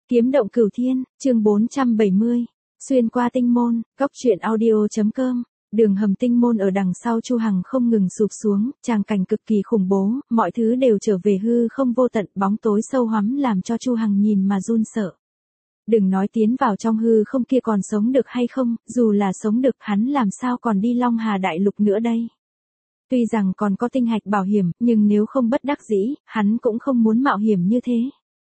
Kiếm động cửu thiên, chương 470. Xuyên qua tinh môn, góc truyện audio.com. Đường hầm tinh môn ở đằng sau Chu Hằng không ngừng sụp xuống, tràng cảnh cực kỳ khủng bố, mọi thứ đều trở về hư không vô tận, bóng tối sâu hoắm làm cho Chu Hằng nhìn mà run sợ. Đừng nói tiến vào trong hư không kia còn sống được hay không, dù là sống được hắn làm sao còn đi Long Hà Đại Lục nữa đây. Tuy rằng còn có tinh hạch bảo hiểm, nhưng nếu không bất đắc dĩ, hắn cũng không muốn mạo hiểm như thế.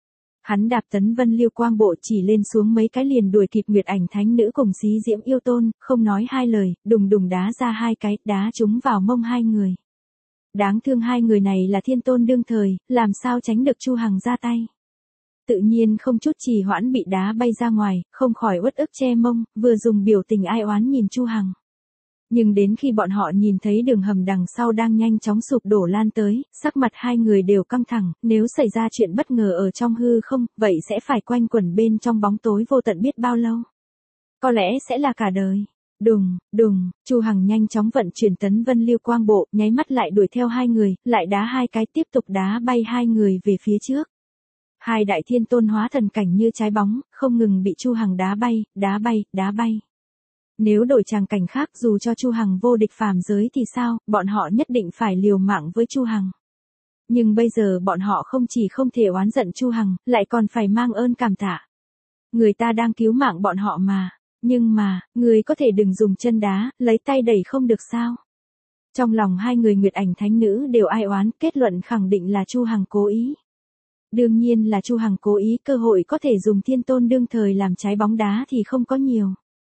Hắn đạp tấn vân liêu quang bộ chỉ lên xuống mấy cái liền đuổi kịp Nguyệt Ảnh Thánh Nữ cùng Xí Diễm Yêu Tôn, không nói hai lời, đùng đùng đá ra hai cái, đá trúng vào mông hai người. Đáng thương hai người này là thiên tôn đương thời, làm sao tránh được Chu Hằng ra tay. Tự nhiên không chút trì hoãn bị đá bay ra ngoài, không khỏi uất ức che mông, vừa dùng biểu tình ai oán nhìn Chu Hằng. Nhưng đến khi bọn họ nhìn thấy đường hầm đằng sau đang nhanh chóng sụp đổ lan tới, sắc mặt hai người đều căng thẳng, nếu xảy ra chuyện bất ngờ ở trong hư không, vậy sẽ phải quanh quẩn bên trong bóng tối vô tận biết bao lâu. Có lẽ sẽ là cả đời. Đùng, đùng, Chu Hằng nhanh chóng vận chuyển tấn vân liêu quang bộ, nháy mắt lại đuổi theo hai người, lại đá hai cái tiếp tục đá bay hai người về phía trước. Hai đại thiên tôn hóa thần cảnh như trái bóng, không ngừng bị Chu Hằng đá bay, đá bay, đá bay. Nếu đổi tràng cảnh khác dù cho Chu Hằng vô địch phàm giới thì sao, bọn họ nhất định phải liều mạng với Chu Hằng. Nhưng bây giờ bọn họ không chỉ không thể oán giận Chu Hằng, lại còn phải mang ơn cảm tạ. Người ta đang cứu mạng bọn họ mà, nhưng mà, người có thể đừng dùng chân đá, lấy tay đẩy không được sao. Trong lòng hai người Nguyệt Ảnh Thánh Nữ đều ai oán, kết luận khẳng định là Chu Hằng cố ý. Đương nhiên là Chu Hằng cố ý, cơ hội có thể dùng thiên tôn đương thời làm trái bóng đá thì không có nhiều.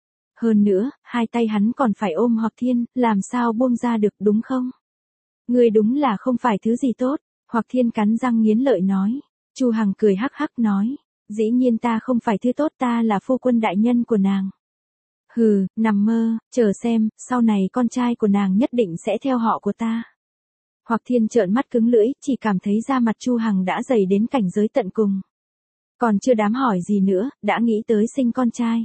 Hơn nữa, hai tay hắn còn phải ôm Hoặc Thiên, làm sao buông ra được đúng không? Ngươi đúng là không phải thứ gì tốt, Hoặc Thiên cắn răng nghiến lợi nói. Chu Hằng cười hắc hắc nói, dĩ nhiên ta không phải thứ tốt, ta là phu quân đại nhân của nàng. Hừ, nằm mơ, chờ xem, sau này con trai của nàng nhất định sẽ theo họ của ta. Hoặc Thiên trợn mắt cứng lưỡi, chỉ cảm thấy da mặt Chu Hằng đã dày đến cảnh giới tận cùng. Còn chưa đám hỏi gì nữa, đã nghĩ tới sinh con trai.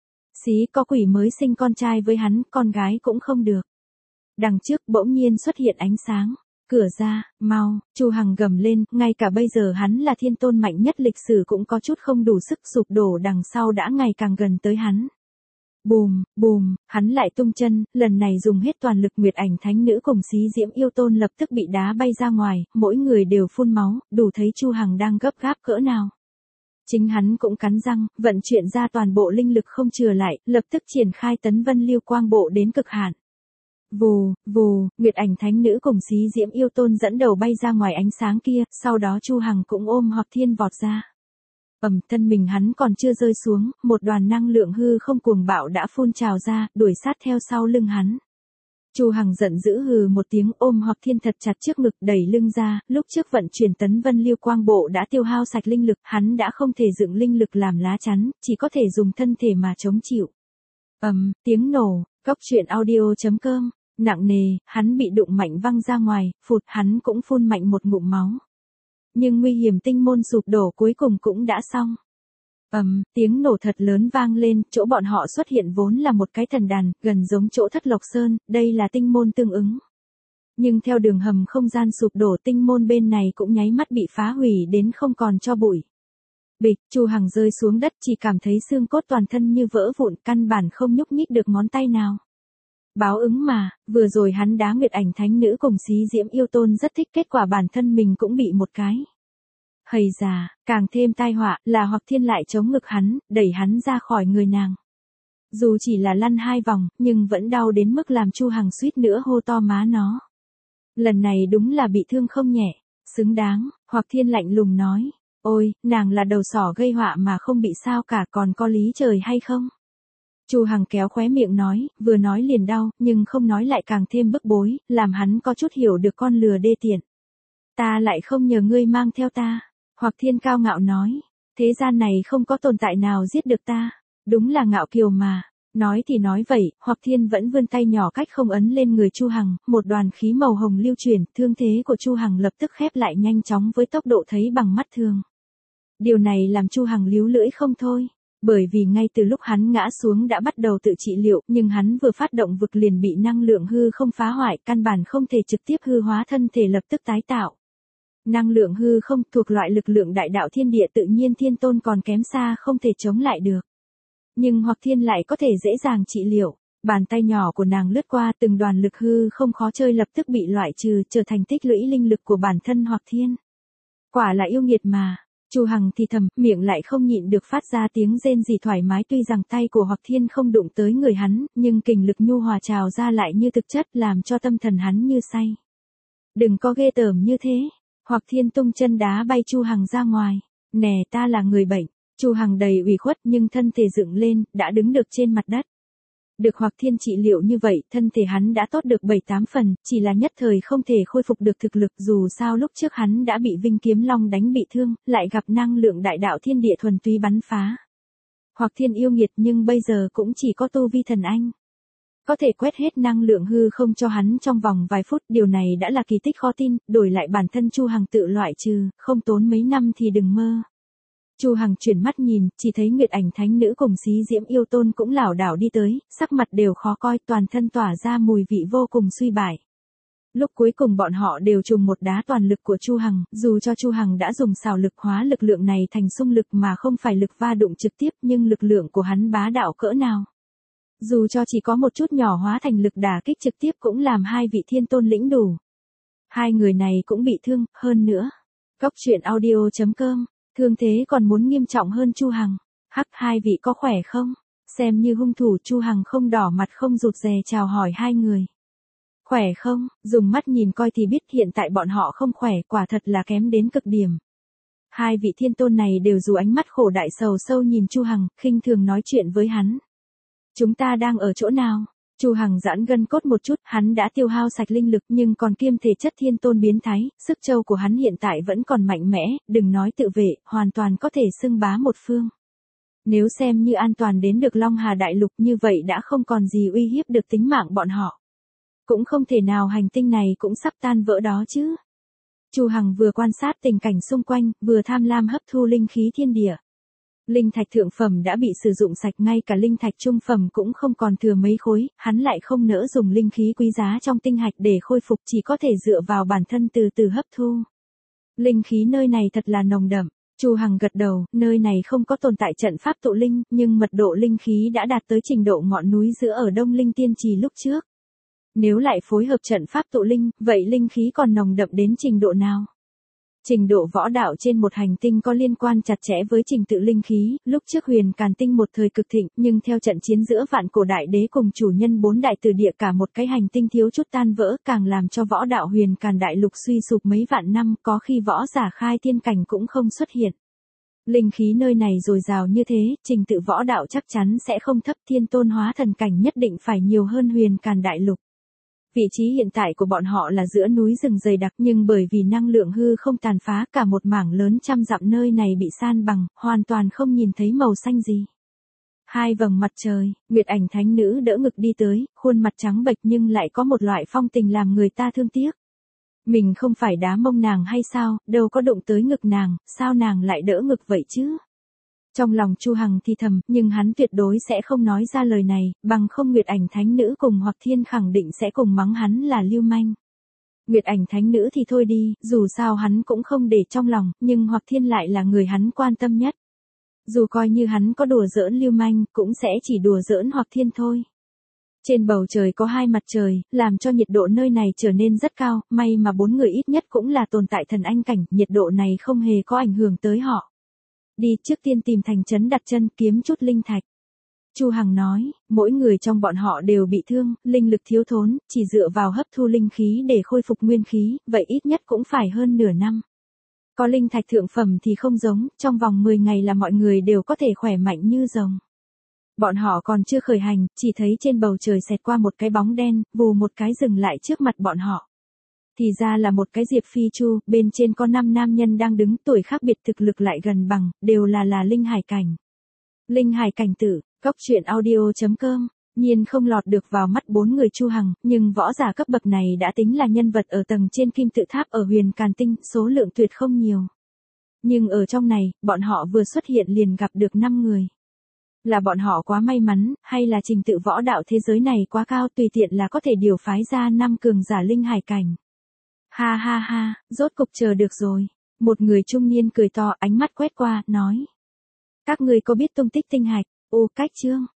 Xí có quỷ mới sinh con trai với hắn, con gái cũng không được. Đằng trước bỗng nhiên xuất hiện ánh sáng. Cửa ra, mau, Chu Hằng gầm lên, ngay cả bây giờ hắn là thiên tôn mạnh nhất lịch sử cũng có chút không đủ sức, sụp đổ đằng sau đã ngày càng gần tới hắn. Bùm, bùm, hắn lại tung chân, lần này dùng hết toàn lực. Nguyệt Ảnh Thánh Nữ cùng Xí Diễm Yêu Tôn lập tức bị đá bay ra ngoài, mỗi người đều phun máu, đủ thấy Chu Hằng đang gấp gáp cỡ nào. Chính hắn cũng cắn răng, vận chuyển ra toàn bộ linh lực không chừa lại, lập tức triển khai tấn vân liêu quang bộ đến cực hạn. Vù, vù, Nguyệt Ảnh Thánh Nữ cùng Xí Diễm Yêu Tôn dẫn đầu bay ra ngoài ánh sáng kia, sau đó Chu Hằng cũng ôm Hoặc Thiên vọt ra. Thân mình hắn còn chưa rơi xuống, một đoàn năng lượng hư không cuồng bạo đã phun trào ra, đuổi sát theo sau lưng hắn. Chu Hằng giận dữ hừ một tiếng, ôm Hoặc Thiên thật chặt trước ngực, đẩy lưng ra, lúc trước vận chuyển tấn vân liêu quang bộ đã tiêu hao sạch linh lực, hắn đã không thể dựng linh lực làm lá chắn, chỉ có thể dùng thân thể mà chống chịu. Tiếng nổ, góc truyện audio.com, nặng nề, hắn bị đụng mạnh văng ra ngoài, phụt, hắn cũng phun mạnh một ngụm máu. Nhưng nguy hiểm tinh môn sụp đổ cuối cùng cũng đã xong. Tiếng nổ thật lớn vang lên, chỗ bọn họ xuất hiện vốn là một cái thần đàn, gần giống chỗ Thất Lộc Sơn, đây là tinh môn tương ứng. Nhưng theo đường hầm không gian sụp đổ, tinh môn bên này cũng nháy mắt bị phá hủy đến không còn tro bụi. Bịch, Chu Hằng rơi xuống đất, chỉ cảm thấy xương cốt toàn thân như vỡ vụn, căn bản không nhúc nhích được ngón tay nào. Báo ứng mà, vừa rồi hắn đá Nguyệt Ảnh Thánh Nữ cùng Xí Diễm Yêu Tôn rất thích, kết quả bản thân mình cũng bị một cái. Hầy già, càng thêm tai họa là Hoặc Thiên lại chống ngực hắn, đẩy hắn ra khỏi người nàng. Dù chỉ là lăn 2 vòng, nhưng vẫn đau đến mức làm Chu Hằng suýt nữa hô to má nó. Lần này đúng là bị thương không nhẹ, xứng đáng, Hoặc Thiên lạnh lùng nói, ôi, nàng là đầu sỏ gây họa mà không bị sao cả, còn có lý trời hay không? Chu Hằng kéo khóe miệng nói, vừa nói liền đau, nhưng không nói lại càng thêm bức bối, làm hắn có chút hiểu được con lừa đê tiện. Ta lại không nhờ ngươi mang theo ta. Hoặc Thiên cao ngạo nói, thế gian này không có tồn tại nào giết được ta, đúng là ngạo kiều mà. Nói thì nói vậy, Hoặc Thiên vẫn vươn tay nhỏ cách không ấn lên người Chu Hằng, một đoàn khí màu hồng lưu chuyển, thương thế của Chu Hằng lập tức khép lại nhanh chóng với tốc độ thấy bằng mắt thường. Điều này làm Chu Hằng líu lưỡi không thôi, bởi vì ngay từ lúc hắn ngã xuống đã bắt đầu tự trị liệu, nhưng hắn vừa phát động vực liền bị năng lượng hư không phá hoại, căn bản không thể trực tiếp hư hóa thân thể lập tức tái tạo. Năng lượng hư không thuộc loại lực lượng đại đạo thiên địa tự nhiên thiên tôn còn kém xa không thể chống lại được. Nhưng Hoặc Thiên lại có thể dễ dàng trị liệu. Bàn tay nhỏ của nàng lướt qua từng đoàn lực hư không khó chơi lập tức bị loại trừ trở thành tích lũy linh lực của bản thân Hoặc Thiên. Quả là yêu nghiệt mà. Chu Hằng thì thầm, miệng lại không nhịn được phát ra tiếng rên rỉ thoải mái tuy rằng tay của Hoặc Thiên không đụng tới người hắn, nhưng kình lực nhu hòa trào ra lại như thực chất làm cho tâm thần hắn như say. Đừng có ghê tởm như thế. Hoặc Thiên tung chân đá bay Chu Hằng ra ngoài. Nè ta là người bệnh. Chu Hằng đầy ủy khuất nhưng thân thể dựng lên, đã đứng được trên mặt đất. Được Hoặc Thiên trị liệu như vậy, thân thể hắn đã tốt được 7-8 phần, chỉ là nhất thời không thể khôi phục được thực lực dù sao lúc trước hắn đã bị Vinh Kiếm Long đánh bị thương, lại gặp năng lượng đại đạo thiên địa thuần túy bắn phá. Hoặc Thiên yêu nghiệt nhưng bây giờ cũng chỉ có tu vi thần anh. Có thể quét hết năng lượng hư không cho hắn trong vòng vài phút, điều này đã là kỳ tích khó tin, đổi lại bản thân Chu Hằng tự loại trừ, không tốn mấy năm thì đừng mơ. Chu Hằng chuyển mắt nhìn, chỉ thấy Nguyệt Ảnh Thánh Nữ cùng Xí Diễm Yêu Tôn cũng lảo đảo đi tới, sắc mặt đều khó coi, toàn thân tỏa ra mùi vị vô cùng suy bại. Lúc cuối cùng bọn họ đều trùng một đá toàn lực của Chu Hằng, dù cho Chu Hằng đã dùng xảo lực hóa lực lượng này thành xung lực mà không phải lực va đụng trực tiếp, nhưng lực lượng của hắn bá đạo cỡ nào. Dù cho chỉ có một chút nhỏ hóa thành lực đả kích trực tiếp cũng làm hai vị thiên tôn lĩnh đủ. Hai người này cũng bị thương, hơn nữa. Góc truyện audio.com, thương thế còn muốn nghiêm trọng hơn Chu Hằng. Hắc, hai vị có khỏe không? Xem như hung thủ Chu Hằng không đỏ mặt không rụt rè chào hỏi hai người. Khỏe không? Dùng mắt nhìn coi thì biết hiện tại bọn họ không khỏe, quả thật là kém đến cực điểm. Hai vị thiên tôn này đều dù ánh mắt khổ đại sầu sâu nhìn Chu Hằng, khinh thường nói chuyện với hắn. Chúng ta đang ở chỗ nào? Chu Hằng giãn gân cốt một chút, hắn đã tiêu hao sạch linh lực nhưng còn kiêm thể chất thiên tôn biến thái, sức châu của hắn hiện tại vẫn còn mạnh mẽ, đừng nói tự vệ, hoàn toàn có thể xưng bá một phương. Nếu xem như an toàn đến được Long Hà Đại Lục như vậy đã không còn gì uy hiếp được tính mạng bọn họ. Cũng không thể nào hành tinh này cũng sắp tan vỡ đó chứ. Chu Hằng vừa quan sát tình cảnh xung quanh, vừa tham lam hấp thu linh khí thiên địa. Linh thạch thượng phẩm đã bị sử dụng sạch, ngay cả linh thạch trung phẩm cũng không còn thừa mấy khối, hắn lại không nỡ dùng linh khí quý giá trong tinh hạch để khôi phục, chỉ có thể dựa vào bản thân từ từ hấp thu. Linh khí nơi này thật là nồng đậm. Chu Hằng gật đầu, nơi này không có tồn tại trận pháp tụ linh, nhưng mật độ linh khí đã đạt tới trình độ ngọn núi giữa ở Đông Linh Tiên Trì lúc trước. Nếu lại phối hợp trận pháp tụ linh, vậy linh khí còn nồng đậm đến trình độ nào? Trình độ võ đạo trên một hành tinh có liên quan chặt chẽ với trình tự linh khí, lúc trước Huyền Càn Tinh một thời cực thịnh, nhưng theo trận chiến giữa Vạn Cổ Đại Đế cùng chủ nhân 4 đại từ địa cả một cái hành tinh thiếu chút tan vỡ, càng làm cho võ đạo Huyền Càn Đại Lục suy sụp mấy vạn năm, có khi võ giả khai thiên cảnh cũng không xuất hiện. Linh khí nơi này dồi dào như thế, trình tự võ đạo chắc chắn sẽ không thấp, thiên tôn hóa thần cảnh nhất định phải nhiều hơn Huyền Càn Đại Lục. Vị trí hiện tại của bọn họ là giữa núi rừng dày đặc, nhưng bởi vì năng lượng hư không tàn phá, cả một mảng lớn trăm dặm nơi này bị san bằng, hoàn toàn không nhìn thấy màu xanh gì. Hai vầng mặt trời, Nguyệt Ảnh Thánh Nữ đỡ ngực đi tới, khuôn mặt trắng bệch nhưng lại có một loại phong tình làm người ta thương tiếc. Mình không phải đá mông nàng hay sao, đâu có đụng tới ngực nàng, sao nàng lại đỡ ngực vậy chứ? Trong lòng Chu Hằng thì thầm, nhưng hắn tuyệt đối sẽ không nói ra lời này, bằng không Nguyệt Ảnh Thánh Nữ cùng Hoặc Thiên khẳng định sẽ cùng mắng hắn là lưu manh. Nguyệt Ảnh Thánh Nữ thì thôi đi, dù sao hắn cũng không để trong lòng, nhưng Hoặc Thiên lại là người hắn quan tâm nhất. Dù coi như hắn có đùa giỡn lưu manh, cũng sẽ chỉ đùa giỡn Hoặc Thiên thôi. Trên bầu trời có hai mặt trời, làm cho nhiệt độ nơi này trở nên rất cao, may mà 4 người ít nhất cũng là tồn tại thần anh cảnh, nhiệt độ này không hề có ảnh hưởng tới họ. Đi trước tiên tìm thành trấn đặt chân kiếm chút linh thạch. Chu Hằng nói, mỗi người trong bọn họ đều bị thương, linh lực thiếu thốn, chỉ dựa vào hấp thu linh khí để khôi phục nguyên khí, vậy ít nhất cũng phải hơn nửa năm. Có linh thạch thượng phẩm thì không giống, trong vòng 10 ngày là mọi người đều có thể khỏe mạnh như rồng. Bọn họ còn chưa khởi hành, chỉ thấy trên bầu trời xẹt qua một cái bóng đen, vù một cái dừng lại trước mặt bọn họ. Thì ra là một cái Diệp Phi Chu, bên trên có 5 nam nhân đang đứng, tuổi khác biệt thực lực lại gần bằng, đều là linh hải cảnh. Linh hải cảnh tử, góc truyện audio.com, nhiên không lọt được vào mắt 4 người Chu Hằng, nhưng võ giả cấp bậc này đã tính là nhân vật ở tầng trên kim tự tháp ở Huyền Càn Tinh, số lượng tuyệt không nhiều. Nhưng ở trong này, bọn họ vừa xuất hiện liền gặp được 5 người. Là bọn họ quá may mắn, hay là trình tự võ đạo thế giới này quá cao, tùy tiện là có thể điều phái ra 5 cường giả linh hải cảnh. Ha ha ha, rốt cục chờ được rồi. Một người trung niên cười to, ánh mắt quét qua, nói. Các ngươi có biết tung tích tinh hạch? Ô, cách chương.